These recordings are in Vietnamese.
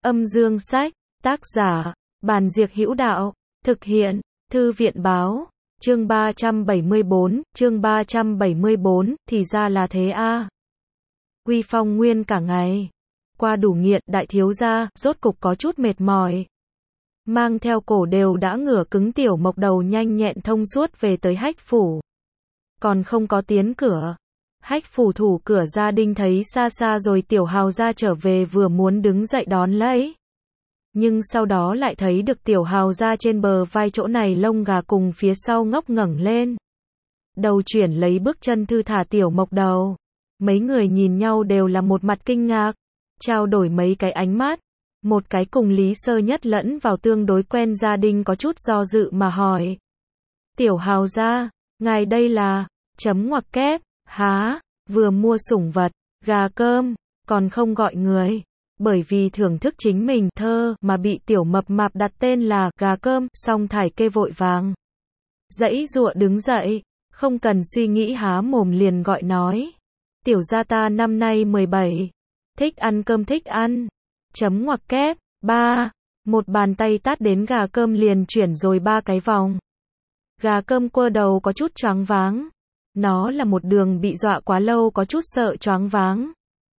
Âm dương sách, tác giả, Bàn Diệc Hữu Đạo, thực hiện, Thư viện báo, chương 374, thì ra là thế a. Quy Phong Nguyên cả ngày qua đủ nghiện, đại thiếu gia rốt cục có chút mệt mỏi. Mang theo cổ đều đã ngửa cứng Tiểu Mộc đầu nhanh nhẹn thông suốt về tới Hách phủ. Còn không có tiến cửa, Hách phủ thủ cửa gia đình thấy xa xa rồi Tiểu Hào gia trở về, vừa muốn đứng dậy đón lấy. Nhưng sau đó lại thấy được Tiểu Hào gia trên bờ vai chỗ này lông gà cùng phía sau ngóc ngẩng lên. Đầu chuyển lấy bước chân thư thả Tiểu Mộc đầu. Mấy người nhìn nhau đều là một mặt kinh ngạc, trao đổi mấy cái ánh mắt. Một cái cùng Lý Sơ Nhất lẫn vào tương đối quen gia đình có chút do dự mà hỏi. Tiểu Hào gia, ngài đây là, chấm ngoặc kép, há, vừa mua sủng vật, gà cơm, còn không gọi người. Bởi vì thưởng thức chính mình thơ mà bị Tiểu Mập Mạp đặt tên là gà cơm, xong thải kê vội vàng giãy giụa đứng dậy, không cần suy nghĩ há mồm liền gọi nói. Tiểu gia ta năm nay 17, thích ăn cơm thích ăn. Chấm ngoặc kép, ba, một bàn tay tát đến gà cơm liền chuyển rồi 3 cái vòng. Gà cơm quơ đầu có chút choáng váng. Nó là một đường bị dọa quá lâu có chút sợ choáng váng.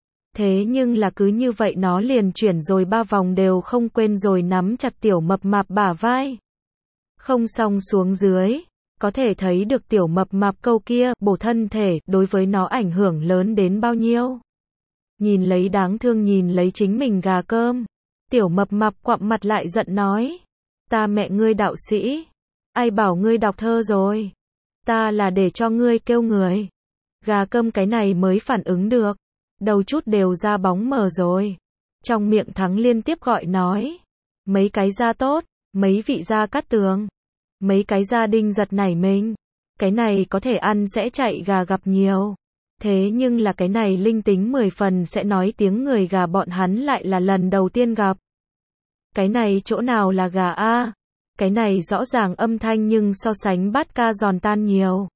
Thế nhưng là cứ như vậy nó liền chuyển rồi 3 vòng đều không quên rồi nắm chặt Tiểu Mập Mạp bả vai. Không xong xuống dưới, có thể thấy được Tiểu Mập Mạp câu kia, bổ thân thể, đối với nó ảnh hưởng lớn đến bao nhiêu. Nhìn lấy đáng thương nhìn lấy chính mình gà cơm. Tiểu Mập Mạp quặm mặt lại giận nói. Ta mẹ ngươi đạo sĩ. Ai bảo ngươi đọc thơ rồi. Ta là để cho ngươi kêu người. Gà cơm cái này mới phản ứng được. Đầu chút đều ra bóng mờ rồi. Trong miệng thắng liên tiếp gọi nói. Mấy cái gia tốt, mấy vị gia cát tường. Mấy cái gia đình giật nảy mình. Cái này có thể ăn sẽ chạy gà gặp nhiều. Thế nhưng là cái này linh tính 10 phần sẽ nói tiếng người gà bọn hắn lại là lần đầu tiên gặp. Cái này chỗ nào là gà a? Cái này rõ ràng âm thanh nhưng so sánh bát ca giòn tan nhiều.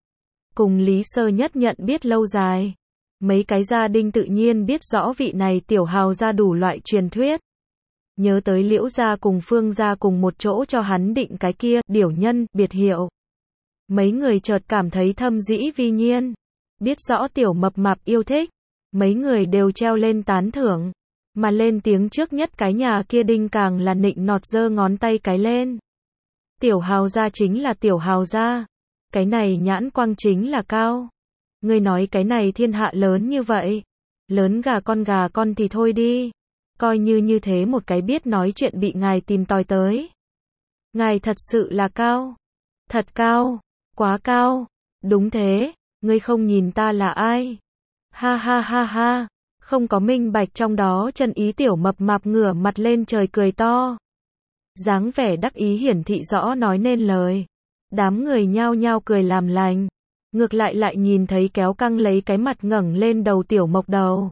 Cùng Lý Sơ Nhất nhận biết lâu dài. Mấy cái gia đình tự nhiên biết rõ vị này Tiểu Hào gia đủ loại truyền thuyết. Nhớ tới Liễu gia cùng Phương gia cùng một chỗ cho hắn định cái kia, điểu nhân, biệt hiệu. Mấy người chợt cảm thấy thâm dĩ vi nhiên. Biết rõ Tiểu Mập Mạp yêu thích. Mấy người đều treo lên tán thưởng. Mà lên tiếng trước nhất cái nhà kia đinh càng là nịnh nọt giơ ngón tay cái lên. Tiểu Hào gia chính là Tiểu Hào gia. Cái này nhãn quang chính là cao. Ngươi nói cái này thiên hạ lớn như vậy. Lớn gà con thì thôi đi. Coi như thế một cái biết nói chuyện bị ngài tìm tòi tới. Ngài thật sự là cao. Thật cao. Quá cao. Đúng thế. Ngươi không nhìn ta là ai. Ha ha ha ha. Không có minh bạch trong đó chân ý. Tiểu Mập Mạp ngửa mặt lên trời cười to. Dáng vẻ đắc ý hiển thị rõ nói nên lời. Đám người nhao nhao cười làm lành. Ngược lại nhìn thấy kéo căng lấy cái mặt ngẩng lên đầu Tiểu Mộc đầu.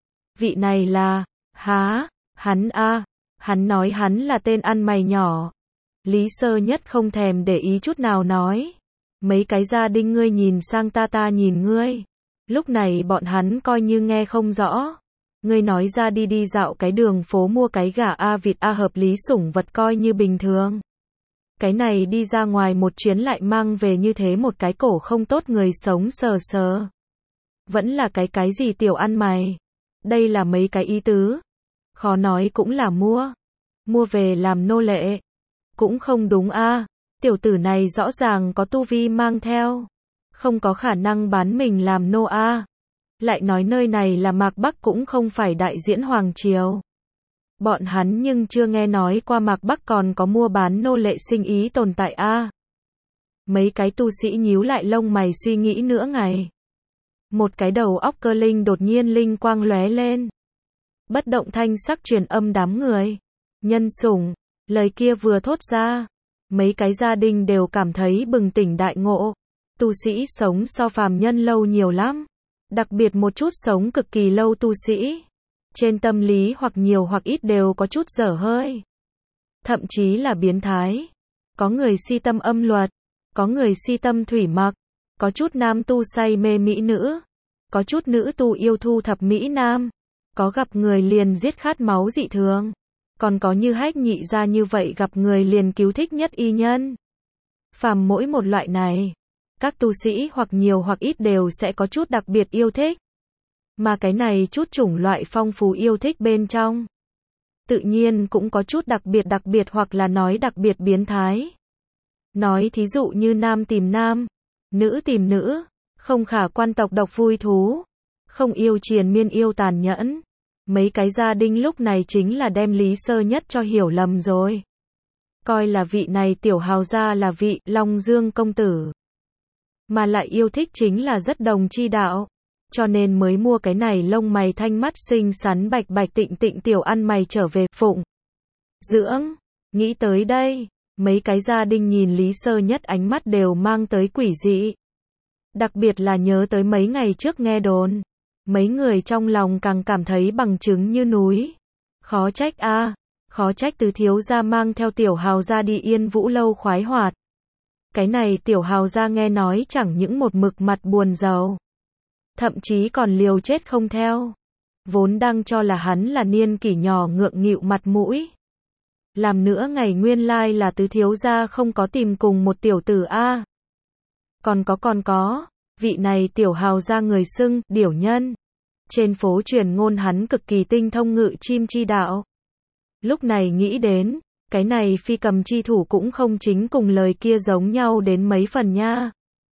Vị này là, há, hắn a, hắn nói hắn là tên ăn mày nhỏ. Lý Sơ Nhất không thèm để ý chút nào nói. Mấy cái gia đình ngươi nhìn sang ta nhìn ngươi. Lúc này bọn hắn coi như nghe không rõ. Ngươi nói ra đi dạo cái đường phố mua cái gà a vịt a hợp lý sủng vật coi như bình thường. Cái này đi ra ngoài một chuyến lại mang về như thế một cái cổ không tốt người sống sờ sờ. Vẫn là cái gì tiểu ăn mày. Đây là mấy cái ý tứ. Khó nói cũng là mua về làm nô lệ. Cũng không đúng a. Tiểu tử này rõ ràng có tu vi mang theo. Không có khả năng bán mình làm nô a. Lại nói nơi này là Mạc Bắc cũng không phải đại diễn hoàng triều. Bọn hắn nhưng chưa nghe nói qua Mạc Bắc còn có mua bán nô lệ sinh ý tồn tại a. Mấy cái tu sĩ nhíu lại lông mày suy nghĩ nửa ngày. Một cái đầu óc cơ linh đột nhiên linh quang lóe lên. Bất động thanh sắc truyền âm đám người. Nhân sủng, lời kia vừa thốt ra. Mấy cái gia đình đều cảm thấy bừng tỉnh đại ngộ. Tu sĩ sống so phàm nhân lâu nhiều lắm. Đặc biệt một chút sống cực kỳ lâu tu sĩ. Trên tâm lý hoặc nhiều hoặc ít đều có chút dở hơi. Thậm chí là biến thái. Có người si tâm âm luật. Có người si tâm thủy mặc. Có chút nam tu say mê mỹ nữ. Có chút nữ tu yêu thu thập mỹ nam. Có gặp người liền giết khát máu dị thường. Còn có như Hách nhị gia như vậy gặp người liền cứu thích nhất y nhân. Phàm mỗi một loại này, các tu sĩ hoặc nhiều hoặc ít đều sẽ có chút đặc biệt yêu thích. Mà cái này chút chủng loại phong phú yêu thích bên trong, tự nhiên cũng có chút đặc biệt hoặc là nói đặc biệt biến thái. Nói thí dụ như nam tìm nam, nữ tìm nữ, không khả quan tộc độc vui thú, không yêu triền miên yêu tàn nhẫn. Mấy cái gia đình lúc này chính là đem Lý Sơ Nhất cho hiểu lầm rồi. Coi là vị này tiểu hào gia là vị Long Dương công tử. Mà lại yêu thích chính là rất đồng chi đạo. Cho nên mới mua cái này lông mày thanh mắt xinh xắn bạch tịnh tiểu ăn mày trở về phụng dưỡng. Nghĩ tới đây, mấy cái gia đình nhìn Lý Sơ Nhất ánh mắt đều mang tới quỷ dị. Đặc biệt là nhớ tới mấy ngày trước nghe đồn. Mấy người trong lòng càng cảm thấy bằng chứng như núi. Khó trách a, khó trách tứ thiếu gia mang theo tiểu hào gia đi Yên Vũ lâu khoái hoạt. Cái này tiểu hào gia nghe nói chẳng những một mực mặt buồn rầu, thậm chí còn liều chết không theo. Vốn đang cho là hắn là niên kỷ nhỏ ngượng nghịu mặt mũi. Làm nữa ngày nguyên lai là tứ thiếu gia không có tìm cùng một tiểu tử a. Còn có, vị này tiểu hào gia người xưng, điểu nhân. Trên phố truyền ngôn hắn cực kỳ tinh thông ngự chim chi đạo. Lúc này nghĩ đến, cái này phi cầm chi thủ cũng không chính cùng lời kia giống nhau đến mấy phần nha.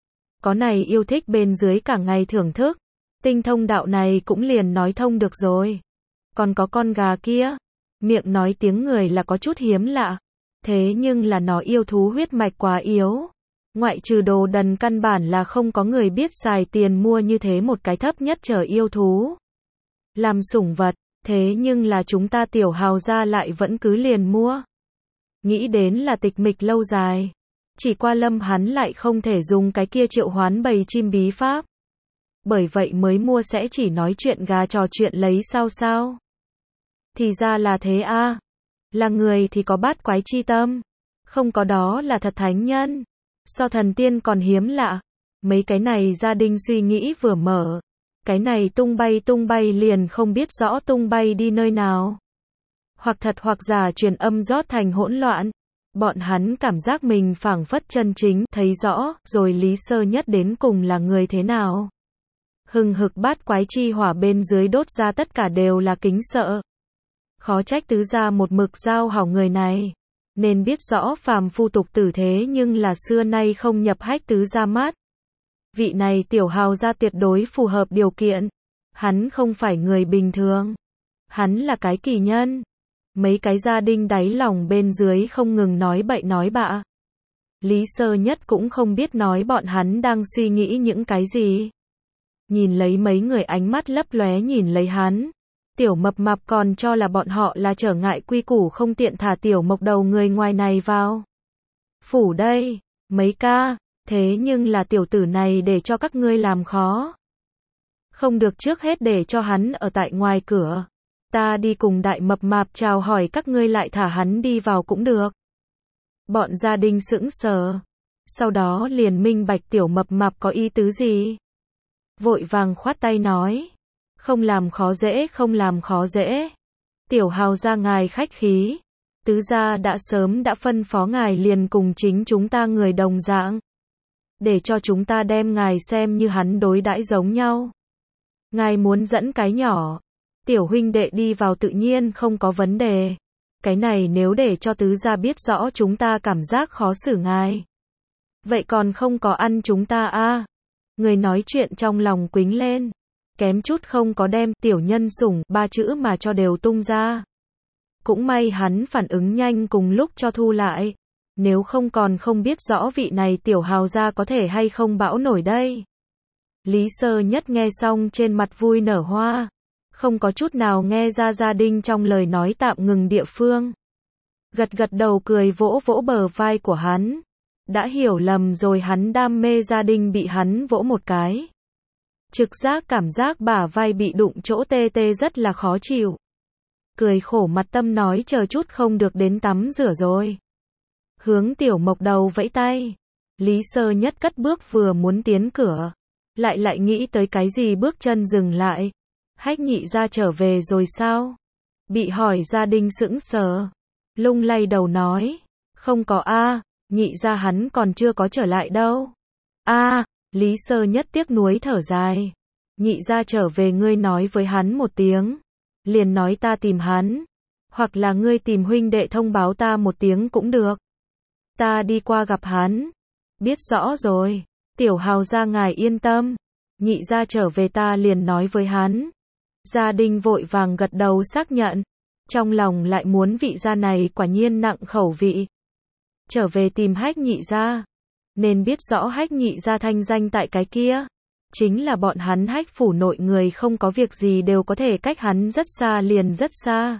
Có này yêu thích bên dưới cả ngày thưởng thức, tinh thông đạo này cũng liền nói thông được rồi. Còn có con gà kia, miệng nói tiếng người là có chút hiếm lạ, thế nhưng là nó yêu thú huyết mạch quá yếu. Ngoại trừ đồ đần căn bản là không có người biết xài tiền mua như thế một cái thấp nhất trở yêu thú làm sủng vật, thế nhưng là chúng ta tiểu hào gia lại vẫn cứ liền mua. Nghĩ đến là tịch mịch lâu dài, chỉ qua lâm hắn lại không thể dùng cái kia triệu hoán bầy chim bí pháp. Bởi vậy mới mua sẽ chỉ nói chuyện gà trò chuyện lấy sao. Thì ra là thế a, là người thì có bát quái chi tâm, không có đó là thật thánh nhân. So thần tiên còn hiếm lạ. Mấy cái này gia đình suy nghĩ vừa mở, cái này tung bay liền không biết rõ tung bay đi nơi nào. Hoặc thật hoặc giả truyền âm rót thành hỗn loạn. Bọn hắn cảm giác mình phảng phất chân chính thấy rõ rồi Lý Sơ Nhất đến cùng là người thế nào. Hừng hực bát quái chi hỏa bên dưới đốt ra tất cả đều là kính sợ. Khó trách tứ gia một mực giao hảo người này. Nên biết rõ phàm phu tục tử thế nhưng là xưa nay không nhập Hách tứ gia mắt. Vị này tiểu hào gia tuyệt đối phù hợp điều kiện. Hắn không phải người bình thường. Hắn là cái kỳ nhân. Mấy cái gia đình đáy lòng bên dưới không ngừng nói bậy nói bạ. Lý Sơ Nhất cũng không biết nói bọn hắn đang suy nghĩ những cái gì. Nhìn lấy mấy người ánh mắt lấp lóe nhìn lấy hắn. Tiểu mập mạp còn cho là bọn họ là trở ngại quy củ không tiện thả tiểu mộc đầu người ngoài này vào phủ đây. Mấy ca, thế nhưng là tiểu tử này để cho các ngươi làm khó. Không được trước hết để cho hắn ở tại ngoài cửa. Ta đi cùng đại mập mạp chào hỏi các ngươi lại thả hắn đi vào cũng được. Bọn gia đình sững sờ. Sau đó liền minh bạch tiểu mập mạp có ý tứ gì. Vội vàng khoát tay nói. Không làm khó dễ. Tiểu hào gia ngài khách khí. Tứ gia đã sớm đã phân phó ngài liền cùng chính chúng ta người đồng dạng. Để cho chúng ta đem ngài xem như hắn đối đãi giống nhau. Ngài muốn dẫn cái nhỏ, tiểu huynh đệ đi vào tự nhiên không có vấn đề. Cái này nếu để cho tứ gia biết rõ chúng ta cảm giác khó xử ngài. Vậy còn không có ăn chúng ta a. Người nói chuyện trong lòng quính lên. Kém chút không có đem tiểu nhân sủng ba chữ mà cho đều tung ra. Cũng may hắn phản ứng nhanh cùng lúc cho thu lại. Nếu không còn không biết rõ vị này tiểu hào gia có thể hay không bão nổi đây. Lý Sơ Nhất nghe xong trên mặt vui nở hoa. Không có chút nào nghe ra gia đình trong lời nói tạm ngừng địa phương. Gật đầu cười vỗ bờ vai của hắn. Đã hiểu lầm rồi hắn đam mê gia đình bị hắn vỗ một cái. Trực giác cảm giác bả vai bị đụng chỗ tê rất là khó chịu. Cười khổ mặt tâm nói chờ chút không được đến tắm rửa rồi. Hướng tiểu mộc đầu vẫy tay. Lý Sơ Nhất cất bước vừa muốn tiến cửa. Lại nghĩ tới cái gì bước chân dừng lại. Hách nhị gia trở về rồi sao? Bị hỏi gia đình sững sờ. Lung lay đầu nói. Không có a, nhị gia hắn còn chưa có trở lại đâu. A, Lý Sơ Nhất tiếc nuối thở dài. Nhị gia trở về ngươi nói với hắn một tiếng. Liền nói ta tìm hắn. Hoặc là ngươi tìm huynh đệ thông báo ta một tiếng cũng được. Ta đi qua gặp hắn. Biết rõ rồi. Tiểu Hào gia ngài yên tâm. Nhị gia trở về ta liền nói với hắn. Gia đình vội vàng gật đầu xác nhận. Trong lòng lại muốn vị gia này quả nhiên nặng khẩu vị. Trở về tìm Hách nhị gia. Nên biết rõ Hách nhị gia thanh danh tại cái kia. Chính là bọn hắn Hách phủ nội người không có việc gì đều có thể cách hắn rất xa liền rất xa.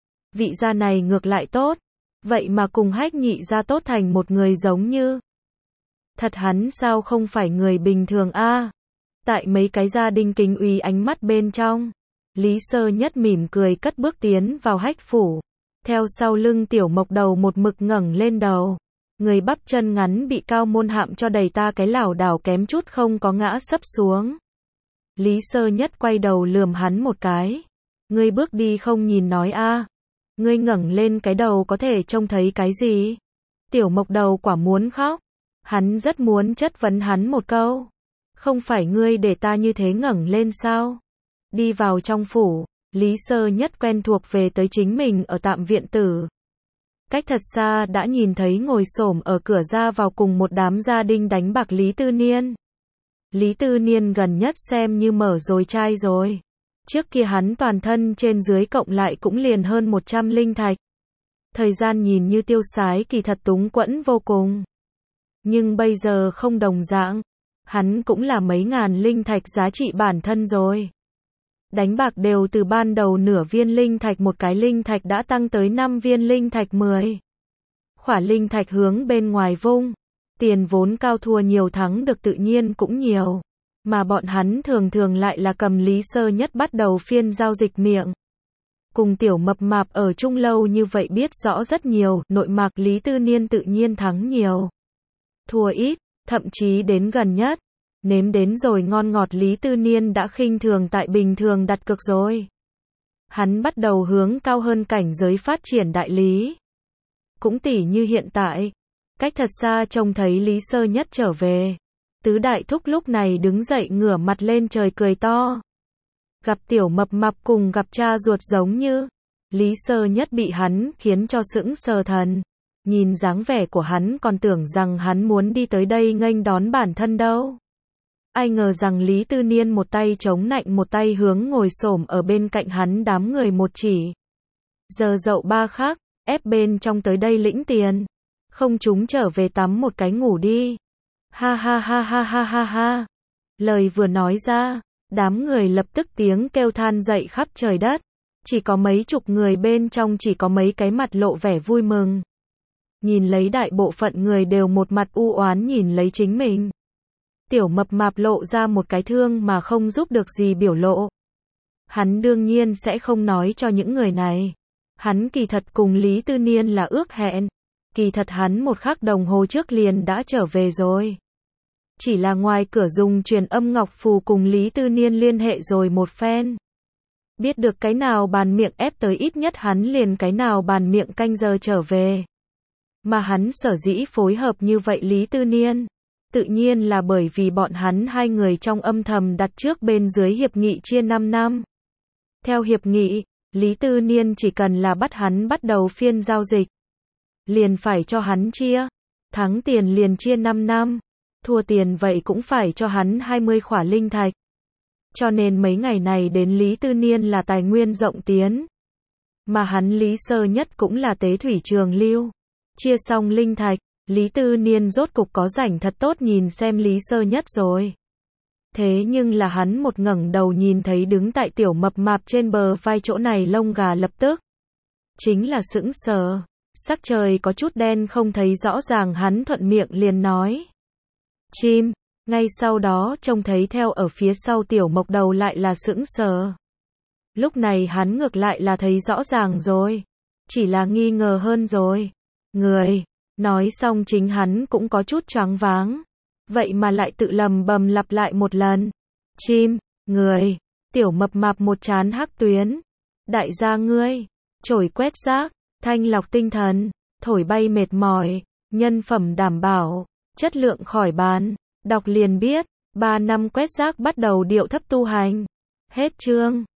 Vị gia này ngược lại tốt. Vậy mà cùng Hách nhị gia tốt thành một người giống như. Thật hắn sao không phải người bình thường a? Tại mấy cái gia đình kính uy ánh mắt bên trong. Lý Sơ Nhất mỉm cười cất bước tiến vào Hách phủ. Theo sau lưng Tiểu Mộc Đầu một mực ngẩng lên đầu. Người bắp chân ngắn bị Cao Môn Hạm cho đẩy ta cái lảo đảo kém chút không có ngã sấp xuống. Lý Sơ Nhất quay đầu lườm hắn một cái. Ngươi bước đi không nhìn nói a? Ngươi ngẩng lên cái đầu có thể trông thấy cái gì? Tiểu Mộc Đầu quả muốn khóc. Hắn rất muốn chất vấn hắn một câu. Không phải ngươi để ta như thế ngẩng lên sao? Đi vào trong phủ, Lý Sơ Nhất quen thuộc về tới chính mình ở tạm viện tử. Cách thật xa đã nhìn thấy ngồi xổm ở cửa ra vào cùng một đám gia đình đánh bạc Lý Tư Niên. Lý Tư Niên gần nhất xem như mở rồi chai rồi. Trước kia hắn toàn thân trên dưới cộng lại cũng liền hơn 100 linh thạch. Thời gian nhìn như tiêu sái kỳ thật túng quẫn vô cùng. Nhưng bây giờ không đồng dạng. Hắn cũng là mấy ngàn linh thạch giá trị bản thân rồi. Đánh bạc đều từ ban đầu nửa viên linh thạch một cái linh thạch đã tăng tới 5 viên linh thạch 10. Khỏa linh thạch hướng bên ngoài vung. Tiền vốn cao thua nhiều thắng được tự nhiên cũng nhiều. Mà bọn hắn thường thường lại là cầm Lý Sơ Nhất bắt đầu phiên giao dịch miệng. Cùng Tiểu Mập Mạp ở chung lâu như vậy biết rõ rất nhiều, nội mạc Lý Tư Niên tự nhiên thắng nhiều. Thua ít, thậm chí đến gần nhất. Nếm đến rồi ngon ngọt Lý Tư Niên đã khinh thường tại bình thường đặt cược rồi. Hắn bắt đầu hướng cao hơn cảnh giới phát triển đại lý. Cũng tỉ như hiện tại. Cách thật xa trông thấy Lý Sơ Nhất trở về. Tứ đại thúc lúc này đứng dậy ngửa mặt lên trời cười to. Gặp Tiểu Mập Mạp cùng gặp cha ruột giống như. Lý Sơ Nhất bị hắn khiến cho sững sờ thần. Nhìn dáng vẻ của hắn còn tưởng rằng hắn muốn đi tới đây nghênh đón bản thân đâu. Ai ngờ rằng Lý Tư Niên một tay chống nạnh một tay hướng ngồi xổm ở bên cạnh hắn đám người một chỉ. Giờ dậu ba khác, ép bên trong tới đây lĩnh tiền. Không chúng trở về tắm một cái ngủ đi. Ha ha ha ha ha ha ha. Lời vừa nói ra, đám người lập tức tiếng kêu than dậy khắp trời đất. Chỉ có mấy chục người bên trong chỉ có mấy cái mặt lộ vẻ vui mừng. Nhìn lấy đại bộ phận người đều một mặt u oán nhìn lấy chính mình. Tiểu Mập Mạp lộ ra một cái thương mà không giúp được gì biểu lộ. Hắn đương nhiên sẽ không nói cho những người này. Hắn kỳ thật cùng Lý Tư Niên là ước hẹn. Kỳ thật hắn một khắc đồng hồ trước liền đã trở về rồi. Chỉ là ngoài cửa dùng truyền âm ngọc phù cùng Lý Tư Niên liên hệ rồi một phen. Biết được cái nào bàn miệng ép tới ít nhất hắn liền cái nào bàn miệng canh giờ trở về. Mà hắn sở dĩ phối hợp như vậy Lý Tư Niên. Tự nhiên là bởi vì bọn hắn hai người trong âm thầm đặt trước bên dưới hiệp nghị chia 5 năm. Theo hiệp nghị, Lý Tư Niên chỉ cần là bắt hắn bắt đầu phiên giao dịch. Liền phải cho hắn chia. Thắng tiền liền chia 5 năm. Thua tiền vậy cũng phải cho hắn 20 khỏa linh thạch. Cho nên mấy ngày này đến Lý Tư Niên là tài nguyên rộng tiến. Mà hắn Lý Sơ Nhất cũng là tế thủy trường lưu. Chia xong linh thạch. Lý Tư Niên rốt cục có rảnh thật tốt nhìn xem Lý Sơ Nhất rồi. Thế nhưng là hắn một ngẩng đầu nhìn thấy đứng tại Tiểu Mập Mạp trên bờ vai chỗ này lông gà lập tức. Chính là sững sờ. Sắc trời có chút đen không thấy rõ ràng hắn thuận miệng liền nói. Chim. Ngay sau đó trông thấy theo ở phía sau Tiểu Mộc Đầu lại là sững sờ. Lúc này hắn ngược lại là thấy rõ ràng rồi. Chỉ là nghi ngờ hơn rồi. Người. Nói xong chính hắn cũng có chút choáng váng. Vậy mà lại tự lầm bầm lặp lại một lần. Chim, người, Tiểu Mập Mạp một trán hắc tuyến. Đại gia ngươi, chổi quét rác, thanh lọc tinh thần, thổi bay mệt mỏi, nhân phẩm đảm bảo, chất lượng khỏi bàn. Đọc liền biết, 3 năm quét rác bắt đầu điệu thấp tu hành. Hết chương.